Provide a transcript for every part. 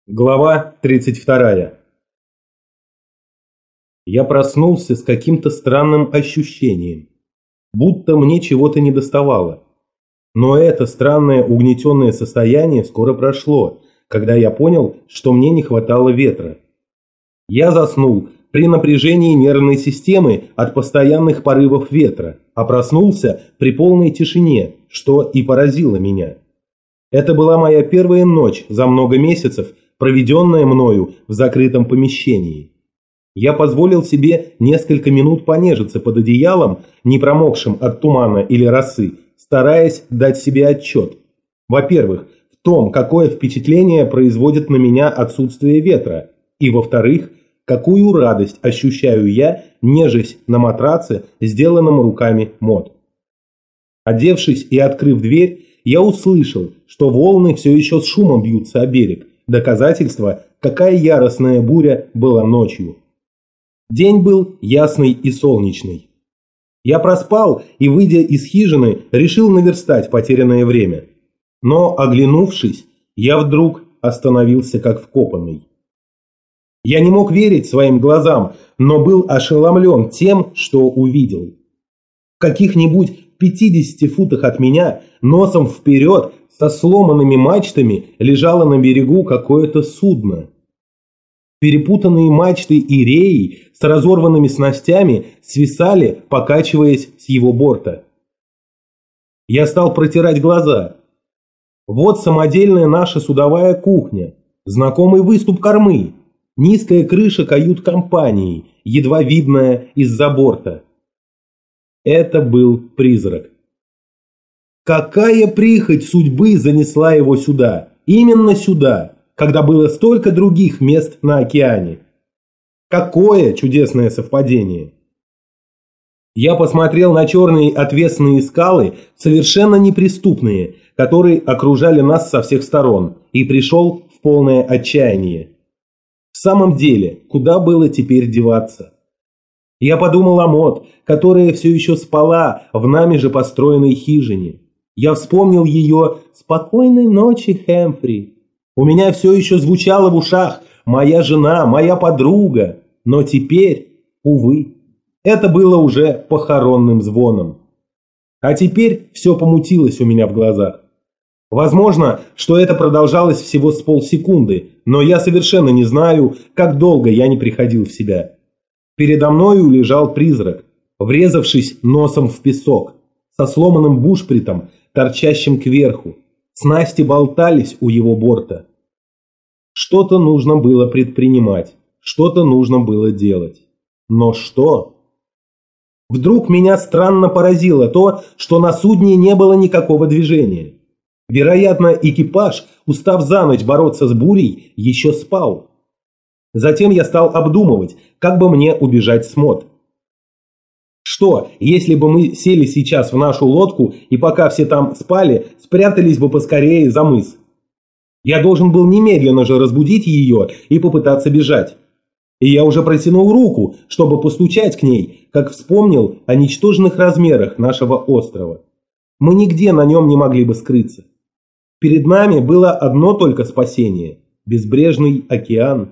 Глава 32. Я проснулся с каким-то странным ощущением, будто мне чего-то недоставало. Но это странное угнетенное состояние скоро прошло, когда я понял, что мне не хватало ветра. Я заснул при напряжении нервной системы от постоянных порывов ветра, а проснулся при полной тишине, что и поразило меня. Это была моя первая ночь за много месяцев, проведенная мною в закрытом помещении. Я позволил себе несколько минут понежиться под одеялом, не промокшим от тумана или росы, стараясь дать себе отчет. Во-первых, в том, какое впечатление производит на меня отсутствие ветра, и во-вторых, какую радость ощущаю я, нежесть на матраце, сделанном руками Мод. Одевшись и открыв дверь, я услышал, что волны все еще с шумом бьются о берег, доказательство, какая яростная буря была ночью. День был ясный и солнечный. Я проспал и, выйдя из хижины, решил наверстать потерянное время. Но, оглянувшись, я вдруг остановился как вкопанный. Я не мог верить своим глазам, но был ошеломлен тем, что увидел. В каких-нибудь 50 футах от меня, носом вперед, со сломанными мачтами, лежало на берегу какое-то судно. Перепутанные мачты и реи с разорванными снастями свисали, покачиваясь с его борта. Я стал протирать глаза. Вот самодельная наша судовая кухня, знакомый выступ кормы, низкая крыша кают-компании, едва видная из-за борта. Это был призрак. Какая прихоть судьбы занесла его сюда, именно сюда, когда было столько других мест на океане? Какое чудесное совпадение! Я посмотрел на черные отвесные скалы, совершенно неприступные, которые окружали нас со всех сторон, и пришел в полное отчаяние. В самом деле, куда было теперь деваться? Я подумал о Мод, которая все еще спала в нами же построенной хижине. Я вспомнил ее «Спокойной ночи, Хэмфри». У меня все еще звучало в ушах «Моя жена, моя подруга». Но теперь, увы, это было уже похоронным звоном. А теперь все помутилось у меня в глазах. Возможно, что это продолжалось всего с полсекунды, но я совершенно не знаю, как долго я не приходил в себя. Передо мною лежал призрак, врезавшись носом в песок, со сломанным бушпритом, торчащим кверху. Снасти болтались у его борта. Что-то нужно было предпринимать, что-то нужно было делать. Но что? Вдруг меня странно поразило то, что на судне не было никакого движения. Вероятно, экипаж, устав за ночь бороться с бурей, еще спал. Затем я стал обдумывать, как бы мне убежать с Мод. Что, если бы мы сели сейчас в нашу лодку и пока все там спали, спрятались бы поскорее за мыс? Я должен был немедленно же разбудить ее и попытаться бежать. И я уже протянул руку, чтобы постучать к ней, как вспомнил о ничтожных размерах нашего острова. Мы нигде на нем не могли бы скрыться. Перед нами было одно только спасение – безбрежный океан.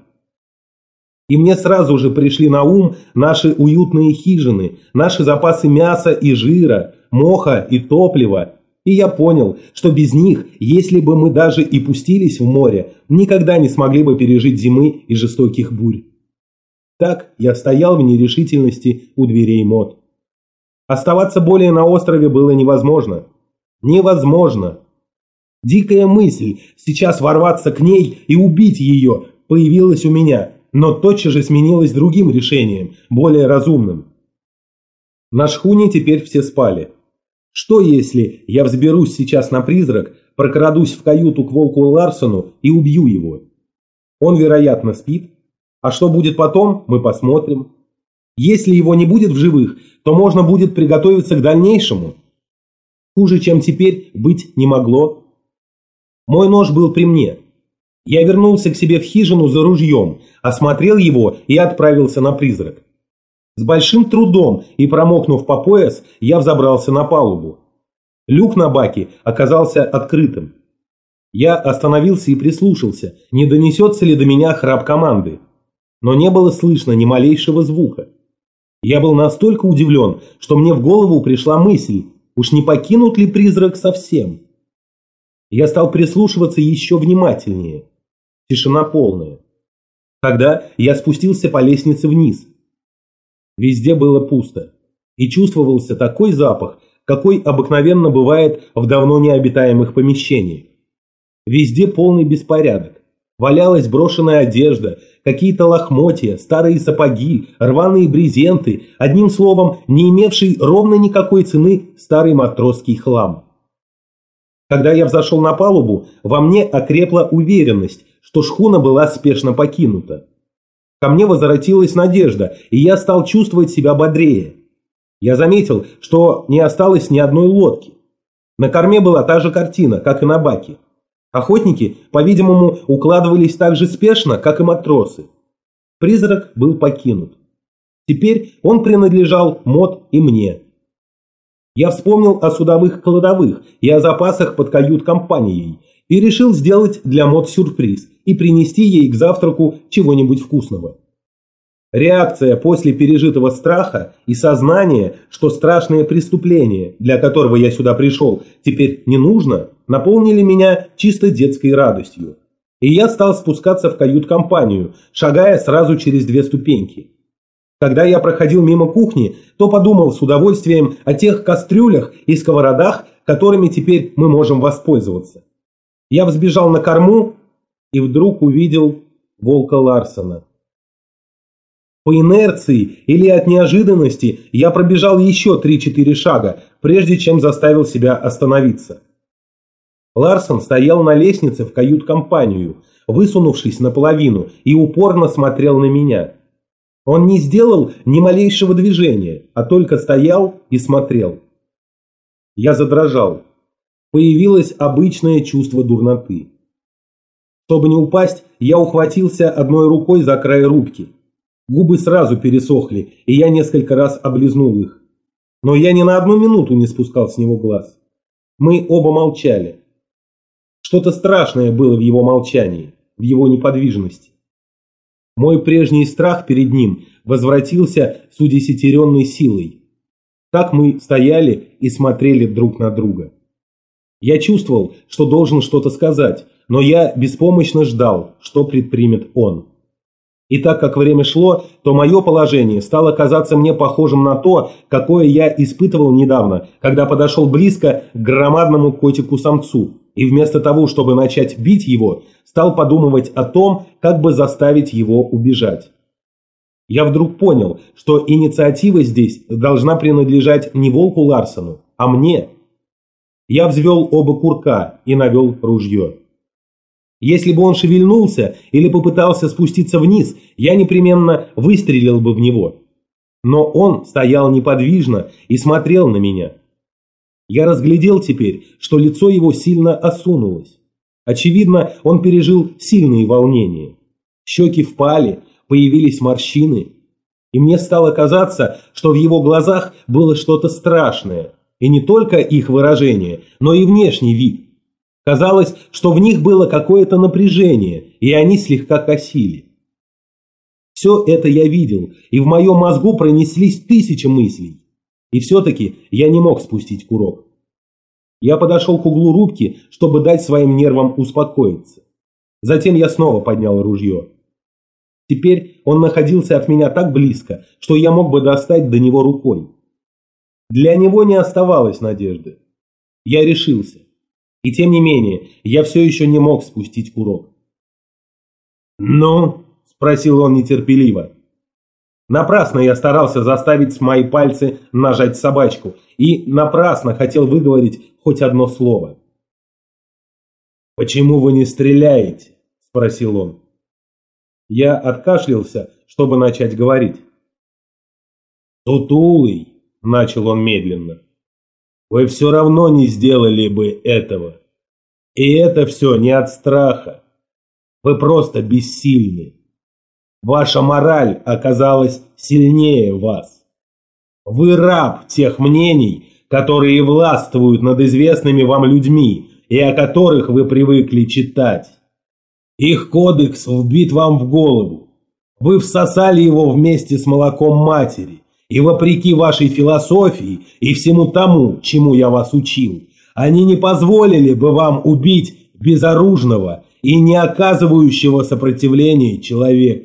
И мне сразу же пришли на ум наши уютные хижины, наши запасы мяса и жира, моха и топлива. И я понял, что без них, если бы мы даже и пустились в море, никогда не смогли бы пережить зимы и жестоких бурь. Так я стоял в нерешительности у дверей Мод. Оставаться более на острове было невозможно. Невозможно. Дикая мысль сейчас ворваться к ней и убить ее появилась у меня, но тотчас же сменилась другим решением, более разумным. На шхуне теперь все спали. Что если я взберусь сейчас на призрак, прокрадусь в каюту к Волку Ларсону и убью его? Он, вероятно, спит. А что будет потом, мы посмотрим. Если его не будет в живых, то можно будет приготовиться к дальнейшему. Хуже, чем теперь, быть не могло. Мой нож был при мне. Я вернулся к себе в хижину за ружьем, осмотрел его и отправился на призрак. С большим трудом и промокнув по пояс, я взобрался на палубу. Люк на баке оказался открытым. Я остановился и прислушался, не донесется ли до меня храп команды. Но не было слышно ни малейшего звука. Я был настолько удивлен, что мне в голову пришла мысль, уж не покинут ли призрак совсем. Я стал прислушиваться еще внимательнее. Тишина полная. Тогда я спустился по лестнице вниз. Везде было пусто. И чувствовался такой запах, какой обыкновенно бывает в давно необитаемых помещениях. Везде полный беспорядок. Валялась брошенная одежда, какие-то лохмотья, старые сапоги, рваные брезенты, одним словом, не имевший ровно никакой цены старый матросский хлам. Когда я взошел на палубу, во мне окрепла уверенность, что шхуна была спешно покинута. Ко мне возвратилась надежда, и я стал чувствовать себя бодрее. Я заметил, что не осталось ни одной лодки. На корме была та же картина, как и на баке. Охотники, по-видимому, укладывались так же спешно, как и матросы. Призрак был покинут. Теперь он принадлежал Мот и мне. Я вспомнил о судовых кладовых и о запасах под кают-компанией и решил сделать для Мот сюрприз и принести ей к завтраку чего-нибудь вкусного. Реакция после пережитого страха и сознание, что страшное преступление, для которого я сюда пришел, теперь не нужно, наполнили меня чисто детской радостью. И я стал спускаться в кают-компанию, шагая сразу через 2 ступеньки. Когда я проходил мимо кухни, то подумал с удовольствием о тех кастрюлях и сковородах, которыми теперь мы можем воспользоваться. Я взбежал на корму и вдруг увидел волка Ларсена. По инерции или от неожиданности я пробежал еще 3-4 шага, прежде чем заставил себя остановиться. Ларсен стоял на лестнице в кают-компанию, высунувшись наполовину, и упорно смотрел на меня. Он не сделал ни малейшего движения, а только стоял и смотрел. Я задрожал. Появилось обычное чувство дурноты. Чтобы не упасть, я ухватился одной рукой за край рубки. Губы сразу пересохли, и я несколько раз облизнул их. Но я ни на одну минуту не спускал с него глаз. Мы оба молчали. Что-то страшное было в его молчании, в его неподвижности. Мой прежний страх перед ним возвратился с удесятеренной силой. Так мы стояли и смотрели друг на друга. Я чувствовал, что должен что-то сказать, но я беспомощно ждал, что предпримет он. И так как время шло, то мое положение стало казаться мне похожим на то, какое я испытывал недавно, когда подошел близко к громадному котику-самцу, и вместо того, чтобы начать бить его, стал подумывать о том, как бы заставить его убежать. Я вдруг понял, что инициатива здесь должна принадлежать не волку Ларсену, а мне. Я взвел оба курка и навел ружье. Если бы он шевельнулся или попытался спуститься вниз, я непременно выстрелил бы в него. Но он стоял неподвижно и смотрел на меня. Я разглядел теперь, что лицо его сильно осунулось. Очевидно, он пережил сильные волнения. Щеки впали, появились морщины. И мне стало казаться, что в его глазах было что-то страшное. И не только их выражение, но и внешний вид. Казалось, что в них было какое-то напряжение, и они слегка косили. Все это я видел, и в моем мозгу пронеслись 1000 мыслей. И все-таки я не мог спустить курок. Я подошел к углу рубки, чтобы дать своим нервам успокоиться. Затем я снова поднял ружье. Теперь он находился от меня так близко, что я мог бы достать до него рукой. Для него не оставалось надежды. Я решился. И тем не менее, я все еще не мог спустить курок. «Ну?» – спросил он нетерпеливо. Напрасно я старался заставить мои пальцы нажать собачку, и напрасно хотел выговорить хоть одно слово. «Почему вы не стреляете?» – спросил он. Я откашлялся, чтобы начать говорить. «Сутулый», – начал он медленно. Вы все равно не сделали бы этого. И это все не от страха. Вы просто бессильны. Ваша мораль оказалась сильнее вас. Вы раб тех мнений, которые властвуют над известными вам людьми, и о которых вы привыкли читать. Их кодекс вбит вам в голову. Вы всосали его вместе с молоком матери, и вопреки вашей философии и всему тому, чему я вас учил, они не позволили бы вам убить безоружного и не оказывающего сопротивления человека.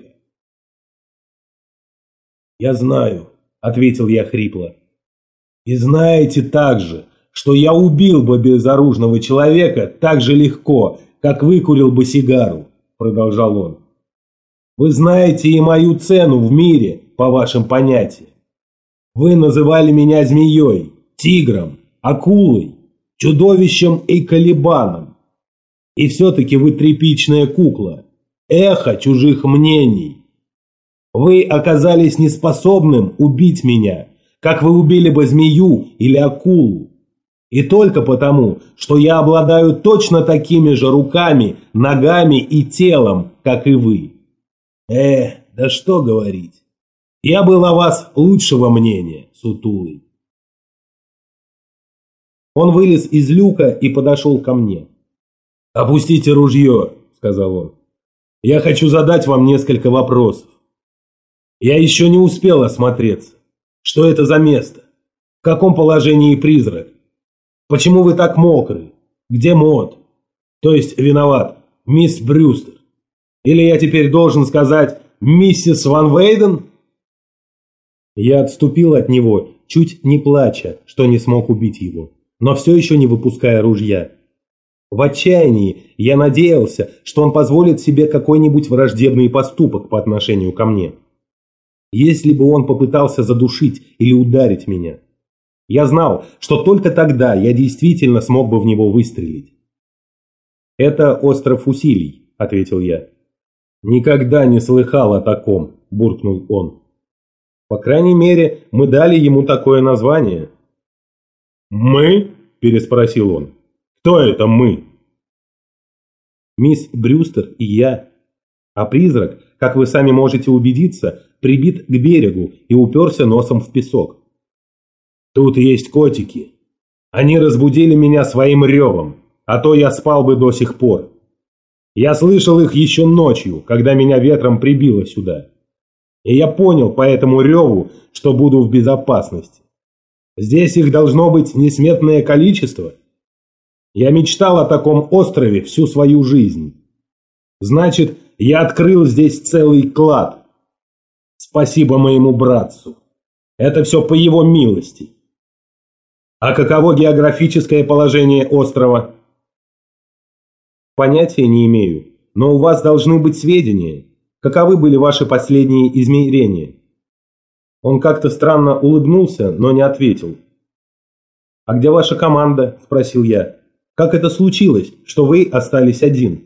«Я знаю», — ответил я хрипло. «И знаете также, что я убил бы безоружного человека так же легко, как выкурил бы сигару», — продолжал он. «Вы знаете и мою цену в мире, по вашим понятиям. Вы называли меня змеей, тигром, акулой, чудовищем и колебаном. И все-таки вы тряпичная кукла, эхо чужих мнений. Вы оказались неспособным убить меня, как вы убили бы змею или акулу. И только потому, что я обладаю точно такими же руками, ногами и телом, как и вы. Да что говорить. Я был о вас лучшего мнения, сутулый». Он вылез из люка и подошел ко мне. «Опустите ружье», — сказал он. «Я хочу задать вам несколько вопросов. Я еще не успел осмотреться. Что это за место? В каком положении призрак? Почему вы так мокры? Где Мод? То есть виноват, мисс Брюстер? Или я теперь должен сказать миссис Ван Вейден?» Я отступил от него, чуть не плача, что не смог убить его, но все еще не выпуская ружья. В отчаянии я надеялся, что он позволит себе какой-нибудь враждебный поступок по отношению ко мне. Если бы он попытался задушить или ударить меня. Я знал, что только тогда я действительно смог бы в него выстрелить. «Это остров Усилий», — ответил я. «Никогда не слыхал о таком», — буркнул он. «По крайней мере, мы дали ему такое название». «Мы?» – переспросил он. «Кто это мы?» «Мисс Брюстер и я. А призрак, как вы сами можете убедиться, прибит к берегу и уперся носом в песок». «Тут есть котики. Они разбудили меня своим ревом, а то я спал бы до сих пор. Я слышал их еще ночью, когда меня ветром прибило сюда. И я понял по этому реву, что буду в безопасности. Здесь их должно быть несметное количество. Я мечтал о таком острове всю свою жизнь. Значит, я открыл здесь целый клад. Спасибо моему братцу. Это все по его милости. А каково географическое положение острова?» «Понятия не имею, но у вас должны быть сведения. Каковы были ваши последние измерения?» Он как-то странно улыбнулся, но не ответил. «А где ваша команда?» – спросил я. «Как это случилось, что вы остались один?»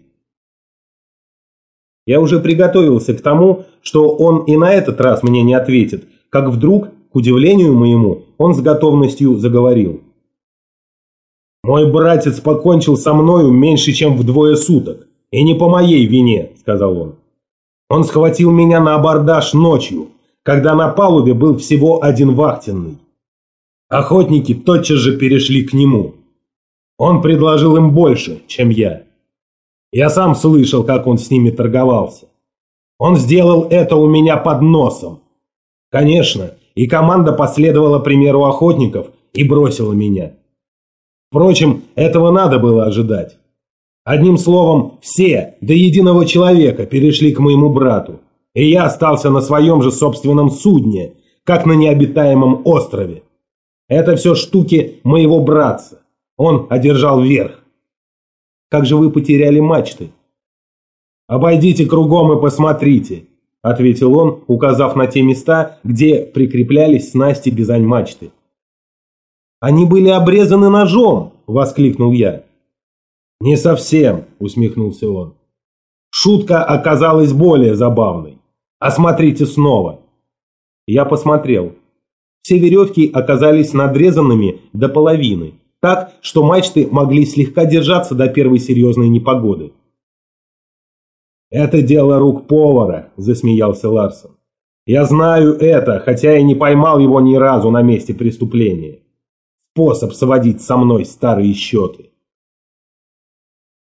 Я уже приготовился к тому, что он и на этот раз мне не ответит, как вдруг, к удивлению моему, он с готовностью заговорил. «Мой братец покончил со мною меньше, чем в 2 суток, и не по моей вине», – сказал он. «Он схватил меня на абордаж ночью, когда на палубе был всего один вахтенный. Охотники тотчас же перешли к нему. Он предложил им больше, чем я. Я сам слышал, как он с ними торговался. Он сделал это у меня под носом. Конечно, и команда последовала примеру охотников и бросила меня. Впрочем, этого надо было ожидать. Одним словом, все, до единого человека, перешли к моему брату, и я остался на своем же собственном судне, как на необитаемом острове. Это все штуки моего братца. Он одержал верх». «Как же вы потеряли мачты?» «Обойдите кругом и посмотрите», – ответил он, указав на те места, где прикреплялись снасти бизань-мачты. «Они были обрезаны ножом!» – воскликнул я. «Не совсем», – усмехнулся он. «Шутка оказалась более забавной. Осмотрите снова». Я посмотрел. Все веревки оказались надрезанными до половины, так, что мачты могли слегка держаться до первой серьезной непогоды. «Это дело рук повара», – засмеялся Ларсон. «Я знаю это, хотя и не поймал его ни разу на месте преступления. Способ сводить со мной старые счеты».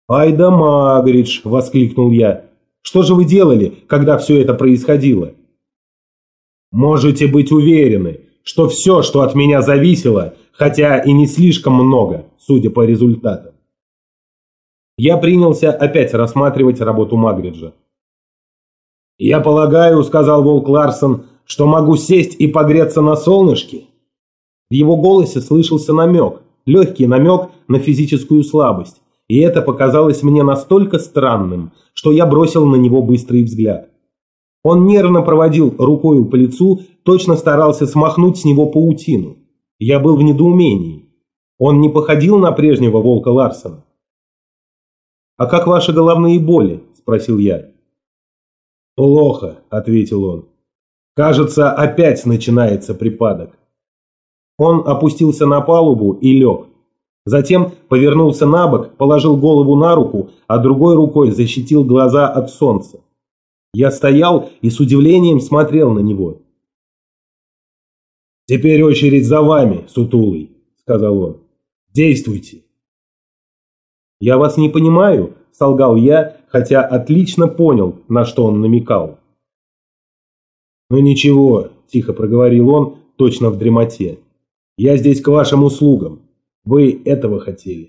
«Ай да Магридж!» – воскликнул я. «Что же вы делали, когда все это происходило?» «Можете быть уверены, что все, что от меня зависело, хотя и не слишком много, судя по результатам». Я принялся опять рассматривать работу Магриджа. «Я полагаю, — сказал Волк Ларсон, — что могу сесть и погреться на солнышке?» В его голосе слышался намек, легкий намек на физическую слабость, и это показалось мне настолько странным, что я бросил на него быстрый взгляд. Он нервно проводил рукою по лицу, точно старался смахнуть с него паутину. Я был в недоумении. Он не походил на прежнего Волка Ларсона. «А как ваши головные боли?» – спросил я. «Плохо», – ответил он. «Кажется, опять начинается припадок». Он опустился на палубу и лег. Затем повернулся на бок, положил голову на руку, а другой рукой защитил глаза от солнца. Я стоял и с удивлением смотрел на него. «Теперь очередь за вами, сутулый», – сказал он. «Действуйте». «Я вас не понимаю», – солгал я, хотя отлично понял, на что он намекал. «Ну ничего», – тихо проговорил он, точно в дремоте. «Я здесь к вашим услугам. Вы этого хотели».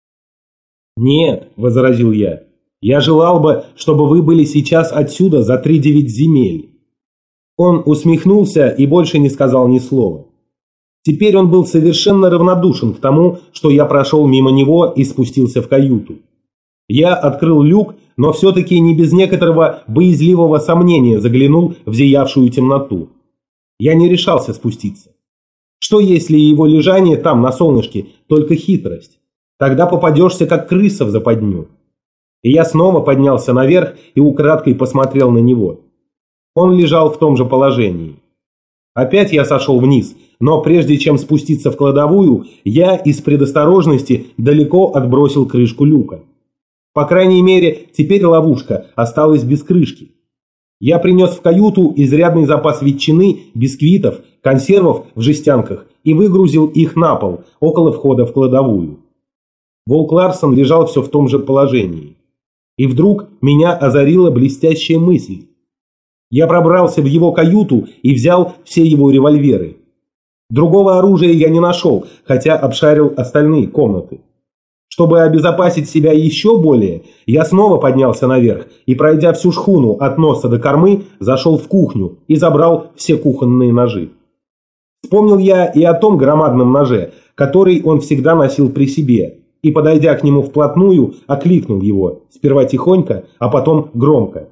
«Нет», – возразил я. «Я желал бы, чтобы вы были сейчас отсюда за 3-9 земель». Он усмехнулся и больше не сказал ни слова. Теперь он был совершенно равнодушен к тому, что я прошел мимо него и спустился в каюту. Я открыл люк, но все-таки не без некоторого боязливого сомнения заглянул в зиявшую темноту. Я не решался спуститься. Что если его лежание там на солнышке только хитрость? Тогда попадешься как крыса в западню. И я снова поднялся наверх и украдкой посмотрел на него. Он лежал в том же положении. Опять я сошел вниз, но прежде чем спуститься в кладовую, я из предосторожности далеко отбросил крышку люка. По крайней мере, теперь ловушка осталась без крышки. Я принес в каюту изрядный запас ветчины, бисквитов, консервов в жестянках и выгрузил их на пол, около входа в кладовую. Волк Ларсон лежал все в том же положении. И вдруг меня озарила блестящая мысль. Я пробрался в его каюту и взял все его револьверы. Другого оружия я не нашел, хотя обшарил остальные комнаты. Чтобы обезопасить себя еще более, я снова поднялся наверх и, пройдя всю шхуну от носа до кормы, зашел в кухню и забрал все кухонные ножи. Вспомнил я и о том громадном ноже, который он всегда носил при себе, и, подойдя к нему вплотную, окликнул его, сперва тихонько, а потом громко.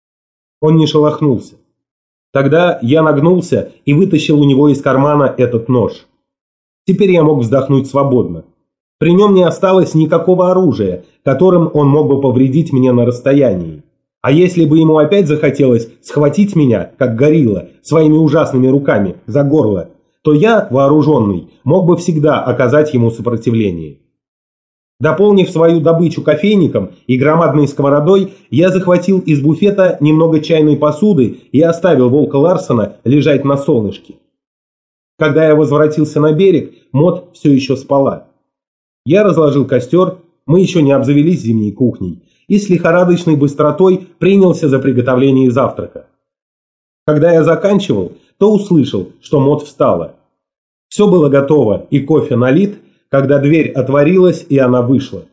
Он не шелохнулся. Тогда я нагнулся и вытащил у него из кармана этот нож. Теперь я мог вздохнуть свободно. При нем не осталось никакого оружия, которым он мог бы повредить мне на расстоянии. А если бы ему опять захотелось схватить меня, как горилла, своими ужасными руками за горло, то я, вооруженный, мог бы всегда оказать ему сопротивление. Дополнив свою добычу кофейником и громадной сковородой, я захватил из буфета немного чайной посуды и оставил Волка Ларсона лежать на солнышке. Когда я возвратился на берег, Мот все еще спала. Я разложил костер, мы еще не обзавелись зимней кухней, и с лихорадочной быстротой принялся за приготовление завтрака. Когда я заканчивал, то услышал, что Мот встала. Все было готово и кофе налит, когда дверь отворилась и она вышла.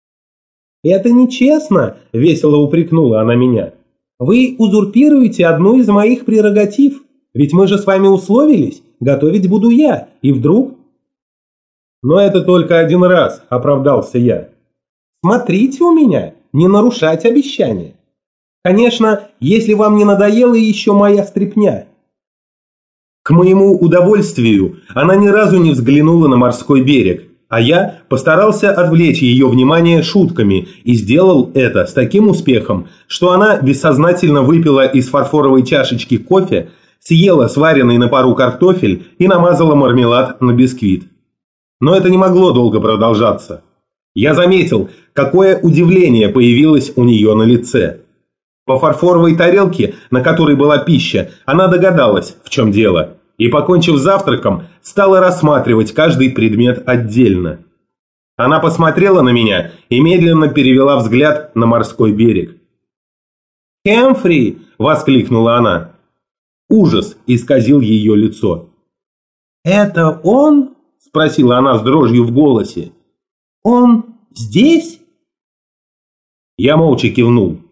«Это нечестно!» – весело упрекнула она меня. «Вы узурпируете одну из моих прерогатив, ведь мы же с вами условились, готовить буду я, и вдруг...» «Но это только один раз», – оправдался я. «Смотрите у меня, не нарушать обещания. Конечно, если вам не надоела еще моя стряпня». К моему удовольствию она ни разу не взглянула на морской берег, а я постарался отвлечь ее внимание шутками и сделал это с таким успехом, что она бессознательно выпила из фарфоровой чашечки кофе, съела сваренный на пару картофель и намазала мармелад на бисквит. Но это не могло долго продолжаться. Я заметил, какое удивление появилось у нее на лице. По фарфоровой тарелке, на которой была пища, она догадалась, в чем дело, и, покончив с завтраком, стала рассматривать каждый предмет отдельно. Она посмотрела на меня и медленно перевела взгляд на морской берег. «Хэмфри!» – воскликнула она. Ужас исказил ее лицо. «Это он?» – спросила она с дрожью в голосе. «Он здесь?» Я молча кивнул.